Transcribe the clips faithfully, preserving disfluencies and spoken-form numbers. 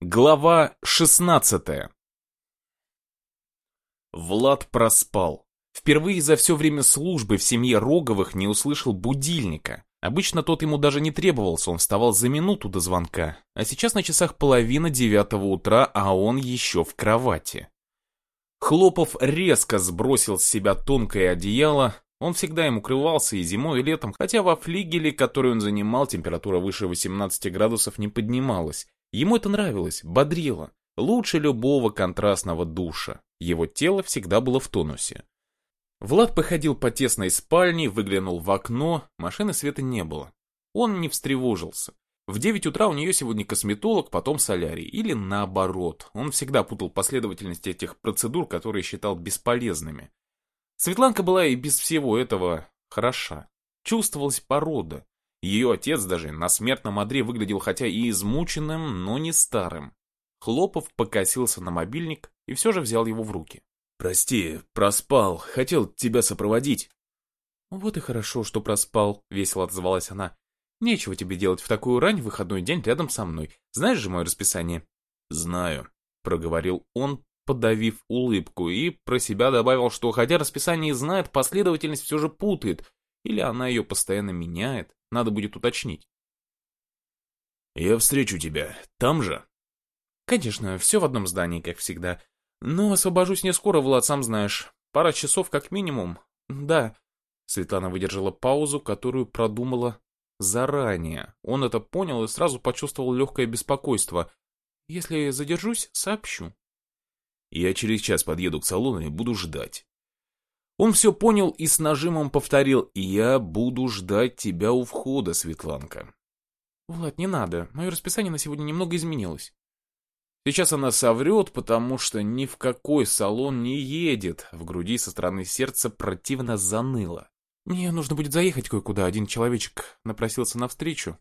Глава шестнадцатая. Влад проспал. Впервые за все время службы в семье Роговых не услышал будильника. Обычно тот ему даже не требовался, он вставал за минуту до звонка. А сейчас на часах половина девятого утра, а он еще в кровати. Хлопов резко сбросил с себя тонкое одеяло. Он всегда им укрывался и зимой, и летом, хотя во флигеле, который он занимал, температура выше восемнадцати градусов не поднималась. Ему это нравилось, бодрило. Лучше любого контрастного душа. Его тело всегда было в тонусе. Влад походил по тесной спальне, выглянул в окно, машины света не было. Он не встревожился. В девять утра у нее сегодня косметолог, потом солярий. Или наоборот. Он всегда путал последовательность этих процедур, которые считал бесполезными. Светланка была и без всего этого хороша. Чувствовалась порода. Ее отец даже на смертном одре выглядел хотя и измученным, но не старым. Хлопов покосился на мобильник и все же взял его в руки. «Прости, проспал, хотел тебя сопроводить». «Вот и хорошо, что проспал», — весело отозвалась она. «Нечего тебе делать в такую рань в выходной день рядом со мной. Знаешь же мое расписание?» «Знаю», — проговорил он, подавив улыбку, и про себя добавил, что хотя расписание знает, последовательность все же путает, или она ее постоянно меняет. Надо будет уточнить. «Я встречу тебя. Там же?» «Конечно, все в одном здании, как всегда. Но освобожусь не скоро, Влад, сам знаешь. Пара часов как минимум. Да». Светлана выдержала паузу, которую продумала заранее. Он это понял и сразу почувствовал легкое беспокойство. «Если задержусь, сообщу». «Я через час подъеду к салону и буду ждать». Он все понял и с нажимом повторил: «Я буду ждать тебя у входа, Светланка». «Влад, не надо. Мое расписание на сегодня немного изменилось». Сейчас она соврет, потому что ни в какой салон не едет. В груди со стороны сердца противно заныло. «Мне нужно будет заехать кое-куда. Один человечек напросился навстречу».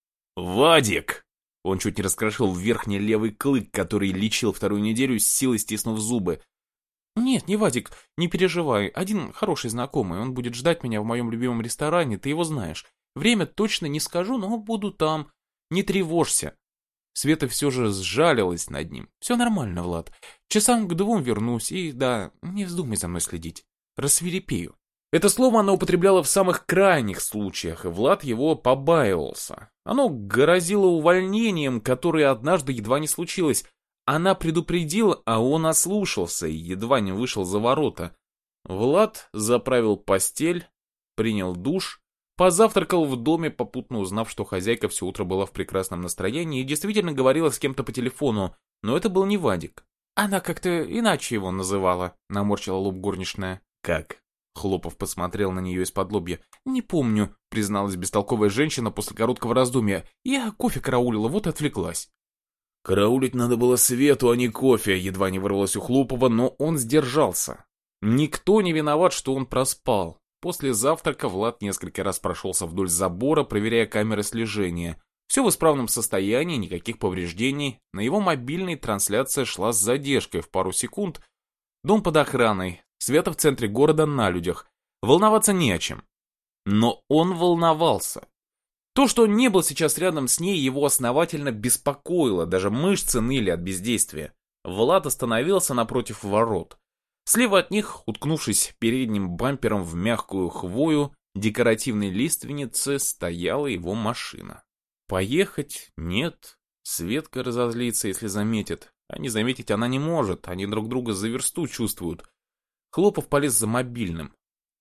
«Вадик!» Он чуть не раскрошил верхний левый клык, который лечил вторую неделю, с силой стиснув зубы. «Нет, не Вадик, не переживай. Один хороший знакомый. Он будет ждать меня в моем любимом ресторане, ты его знаешь. Время точно не скажу, но буду там. Не тревожься». Света все же сжалилась над ним. «Все нормально, Влад. Часам к двум вернусь, и да, не вздумай за мной следить. Рассвирепею». Это слово она употребляла в самых крайних случаях, и Влад его побаивался. Оно грозило увольнением, которое однажды едва не случилось. Она предупредила, а он ослушался и едва не вышел за ворота. Влад заправил постель, принял душ, позавтракал в доме, попутно узнав, что хозяйка все утро была в прекрасном настроении и действительно говорила с кем-то по телефону, но это был не Вадик. Она как-то иначе его называла, наморщила лоб горничная. «Как?» Хлопов посмотрел на нее из-под лобья. «Не помню», призналась бестолковая женщина после короткого раздумья. «Я кофе караулила, вот и отвлеклась». «Караулить надо было Свету, а не кофе», едва не вырвалось у Хлопова, но он сдержался. Никто не виноват, что он проспал. После завтрака Влад несколько раз прошелся вдоль забора, проверяя камеры слежения. Все в исправном состоянии, никаких повреждений. На его мобильной трансляция шла с задержкой в пару секунд. Дом под охраной, Света в центре города на людях. Волноваться не о чем. Но он волновался. То, что он не был сейчас рядом с ней, его основательно беспокоило, даже мышцы ныли от бездействия. Влад остановился напротив ворот. Слева от них, уткнувшись передним бампером в мягкую хвою декоративной лиственницы, стояла его машина. Поехать? Нет. Светка разозлится, если заметит. А не заметить она не может, они друг друга за версту чувствуют. Хлопов полез за мобильным.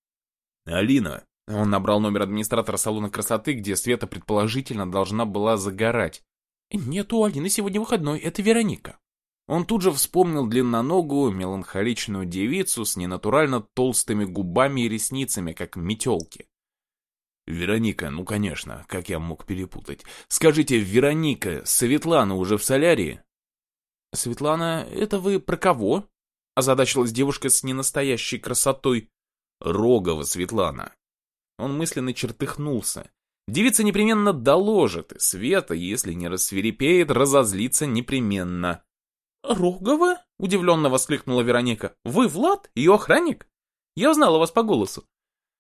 «Алина!» Он набрал номер администратора салона красоты, где Света предположительно должна была загорать. «Нет, у Алины сегодня выходной, это Вероника». Он тут же вспомнил длинноногую, меланхоличную девицу с ненатурально толстыми губами и ресницами, как метелки. «Вероника, ну конечно, как я мог перепутать. Скажите, Вероника, Светлана уже в солярии?» «Светлана, это вы про кого?» Озадачилась девушка с ненастоящей красотой. «Рогова Светлана». Он мысленно чертыхнулся. Девица непременно доложит, и Света, если не рассвирепеет, разозлится непременно. «Рогова?» — удивленно воскликнула Вероника. «Вы Влад? Ее охранник? Я узнала вас по голосу».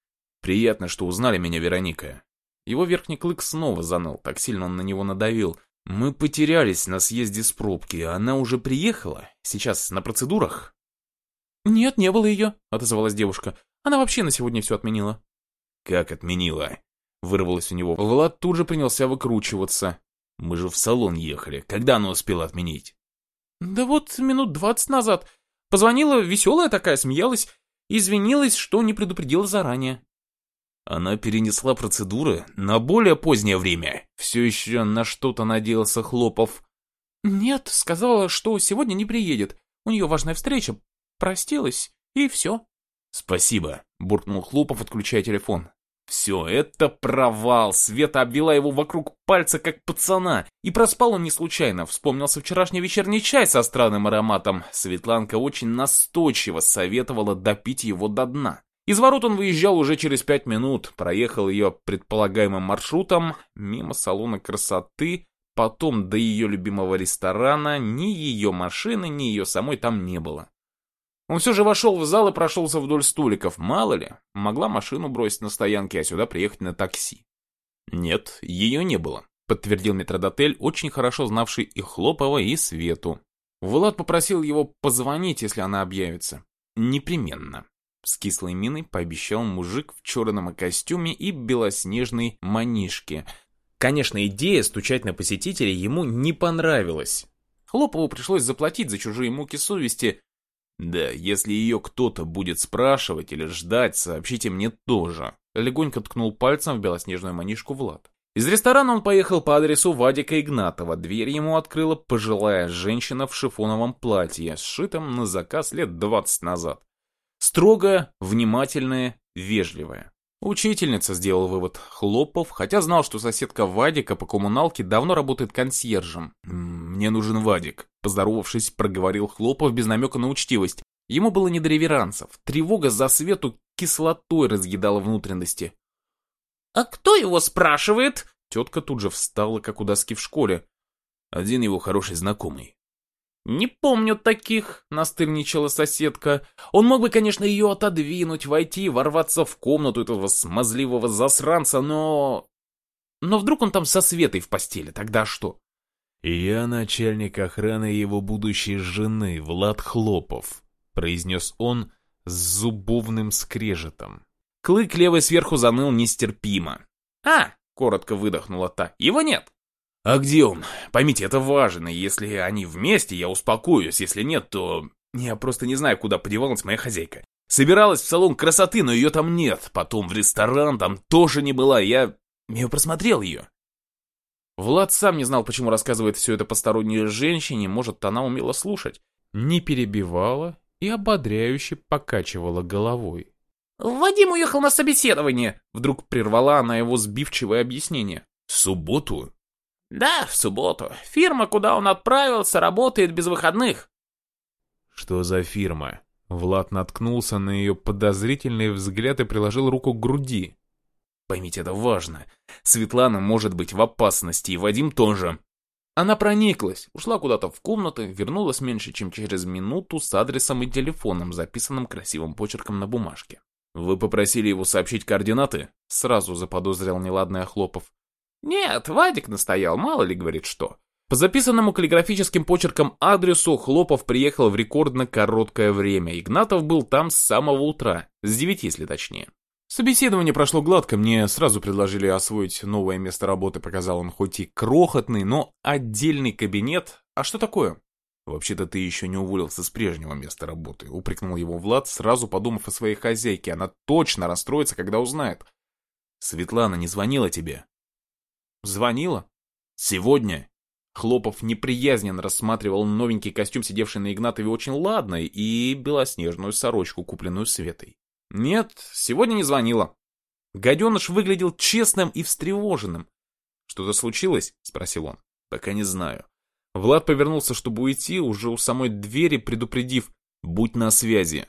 «Приятно, что узнали меня, Вероника». Его верхний клык снова заныл, так сильно он на него надавил. Мы потерялись на съезде с пробки. Она уже приехала? Сейчас на процедурах? Нет, не было ее, отозвалась девушка. Она вообще на сегодня все отменила. Как отменила? Вырвалось у него. Влад тут же принялся выкручиваться. Мы же в салон ехали. Когда она успела отменить? Да вот минут двадцать назад. Позвонила, веселая такая, смеялась. Извинилась, что не предупредила заранее. Она перенесла процедуры на более позднее время. Все еще на что-то надеялся Хлопов. Нет, сказала, что сегодня не приедет. У нее важная встреча. Простилась, и все. Спасибо, буркнул Хлопов, отключая телефон. Все, это провал. Света обвела его вокруг пальца, как пацана. И проспал он не случайно. Вспомнился вчерашний вечерний чай со странным ароматом. Светланка очень настойчиво советовала допить его до дна. Из ворот он выезжал уже через пять минут. Проехал ее предполагаемым маршрутом, мимо салона красоты, потом до ее любимого ресторана. Ни ее машины, ни ее самой там не было. Он все же вошел в зал и прошелся вдоль столиков. Мало ли, могла машину бросить на стоянке, а сюда приехать на такси. Нет, ее не было, подтвердил метрдотель, очень хорошо знавший и Хлопова, и Свету. Влад попросил его позвонить, если она объявится. Непременно. С кислой миной пообещал мужик в черном костюме и белоснежной манишке. Конечно, идея стучать на посетителей ему не понравилась. Хлопову пришлось заплатить за чужие муки совести. Да, если ее кто-то будет спрашивать или ждать, сообщите мне тоже. Легонько ткнул пальцем в белоснежную манишку Влад. Из ресторана он поехал по адресу Вадика Игнатова. Дверь ему открыла пожилая женщина в шифоновом платье, сшитом на заказ лет двадцать назад. Строгая, внимательная, вежливая. Учительница, сделал вывод Хлопов, хотя знал, что соседка Вадика по коммуналке давно работает консьержем. «Мне нужен Вадик», — поздоровавшись, проговорил Хлопов без намека на учтивость. Ему было не до реверансов. Тревога за Свету кислотой разъедала внутренности. «А кто его спрашивает?» Тетка тут же встала, как у доски в школе. «Один его хороший знакомый». «Не помню таких», — настырничала соседка. Он мог бы, конечно, ее отодвинуть, войти, ворваться в комнату этого смазливого засранца, но... Но вдруг он там со Светой в постели, тогда что? «Я начальник охраны его будущей жены, Влад Хлопов», — произнес он с зубовным скрежетом. Клык левый сверху заныл нестерпимо. «А!» — коротко выдохнула та. «Его нет!» «А где он? Поймите, это важно. Если они вместе, я успокоюсь. Если нет, то... Я просто не знаю, куда подевалась моя хозяйка. Собиралась в салон красоты, но ее там нет. Потом в ресторан там тоже не была. Я... Я просмотрел ее». Влад сам не знал, почему рассказывает все это посторонней женщине. Может, она умела слушать. Не перебивала и ободряюще покачивала головой. «Вадим уехал на собеседование!» Вдруг прервала она его сбивчивое объяснение. «В субботу?» «Да, в субботу. Фирма, куда он отправился, работает без выходных». «Что за фирма?» Влад наткнулся на ее подозрительный взгляд и приложил руку к груди. «Поймите, это важно. Светлана может быть в опасности, и Вадим тоже». Она прониклась, ушла куда-то в комнату, вернулась меньше, чем через минуту с адресом и телефоном, записанным красивым почерком на бумажке. «Вы попросили его сообщить координаты?» Сразу заподозрил неладное Хлопов. «Нет, Вадик настоял, мало ли, говорит, что». По записанному каллиграфическим почерком адресу Хлопов приехал в рекордно короткое время. Игнатов был там с самого утра, с девяти, если точнее. Собеседование прошло гладко, мне сразу предложили освоить новое место работы, показал он хоть и крохотный, но отдельный кабинет. А что такое? «Вообще-то ты еще не уволился с прежнего места работы», — упрекнул его Влад, сразу подумав о своей хозяйке. Она точно расстроится, когда узнает. «Светлана не звонила тебе?» «Звонила? Сегодня?» Хлопов неприязненно рассматривал новенький костюм, сидевший на Игнатове очень ладно, и белоснежную сорочку, купленную Светой. «Нет, сегодня не звонила». Гаденыш выглядел честным и встревоженным. «Что-то случилось?» — спросил он. «Пока не знаю». Влад повернулся, чтобы уйти, уже у самой двери предупредив: «Будь на связи».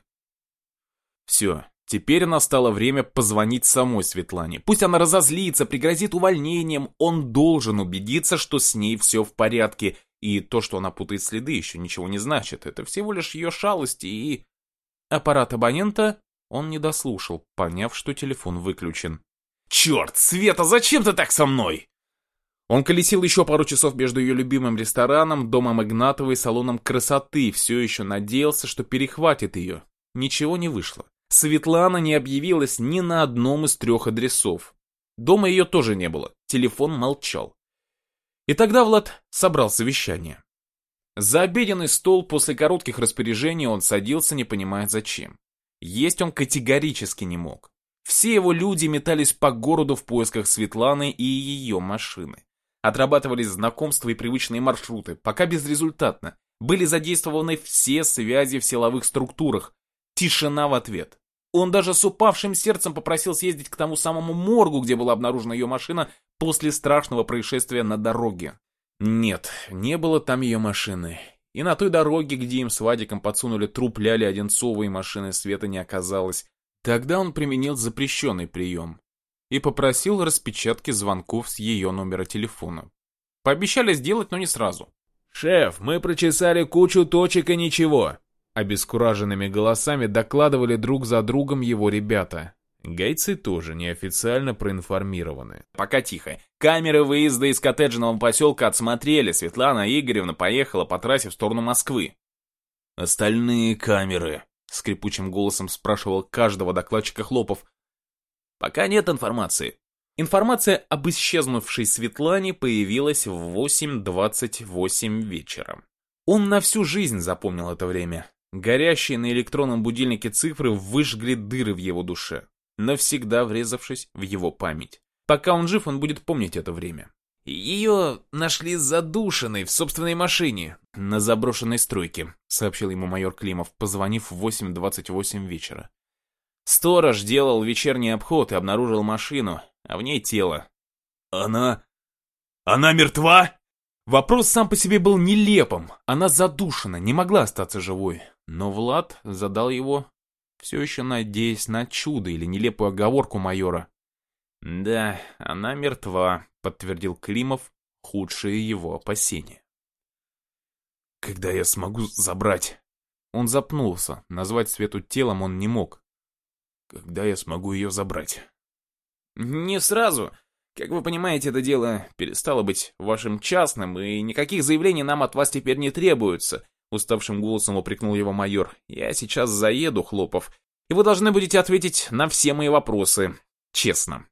Все. Теперь настало время позвонить самой Светлане. Пусть она разозлится, пригрозит увольнением, он должен убедиться, что с ней все в порядке. И то, что она путает следы, еще ничего не значит. Это всего лишь ее шалости и... Аппарат абонента он не дослушал, поняв, что телефон выключен. «Черт, Света, зачем ты так со мной?» Он колесил еще пару часов между ее любимым рестораном, домом Игнатовой и салоном красоты, все еще надеялся, что перехватит ее. Ничего не вышло. Светлана не объявилась ни на одном из трех адресов. Дома ее тоже не было, телефон молчал. И тогда Влад собрал совещание. За обеденный стол после коротких распоряжений он садился, не понимая зачем. Есть он категорически не мог. Все его люди метались по городу в поисках Светланы и ее машины. Отрабатывались знакомства и привычные маршруты, пока безрезультатно. Были задействованы все связи в силовых структурах. Тишина в ответ. Он даже с упавшим сердцем попросил съездить к тому самому моргу, где была обнаружена ее машина после страшного происшествия на дороге. Нет, не было там ее машины. И на той дороге, где им с Вадиком подсунули труп Ляли Одинцовой, машины Света не оказалось. Тогда он применил запрещенный прием и попросил распечатки звонков с ее номера телефона. Пообещали сделать, но не сразу. «Шеф, мы прочесали кучу точек и ничего», — обескураженными голосами докладывали друг за другом его ребята. Гайцы тоже неофициально проинформированы. Пока тихо. Камеры выезда из коттеджного поселка отсмотрели. Светлана Игоревна поехала по трассе в сторону Москвы. «Остальные камеры?» — скрипучим голосом спрашивал каждого докладчика Хлопов. «Пока нет информации». Информация об исчезнувшей Светлане появилась в восемь двадцать восемь вечера. Он на всю жизнь запомнил это время. Горящие на электронном будильнике цифры выжгли дыры в его душе, навсегда врезавшись в его память. Пока он жив, он будет помнить это время. «Ее нашли задушенной в собственной машине на заброшенной стройке», сообщил ему майор Климов, позвонив в восемь двадцать восемь вечера. «Сторож делал вечерний обход и обнаружил машину, а в ней тело». «Она... она мертва?» Вопрос сам по себе был нелепым. Она задушена, не могла остаться живой. Но Влад задал его, все еще надеясь на чудо или нелепую оговорку майора. «Да, она мертва», — подтвердил Климов худшие его опасения. «Когда я смогу забрать?» Он запнулся, назвать Свету телом он не мог. «Когда я смогу ее забрать?» «Не сразу. Как вы понимаете, это дело перестало быть вашим частным, и никаких заявлений нам от вас теперь не требуется», — уставшим голосом упрекнул его майор. «Я сейчас заеду, Хлопов, и вы должны будете ответить на все мои вопросы. Честно».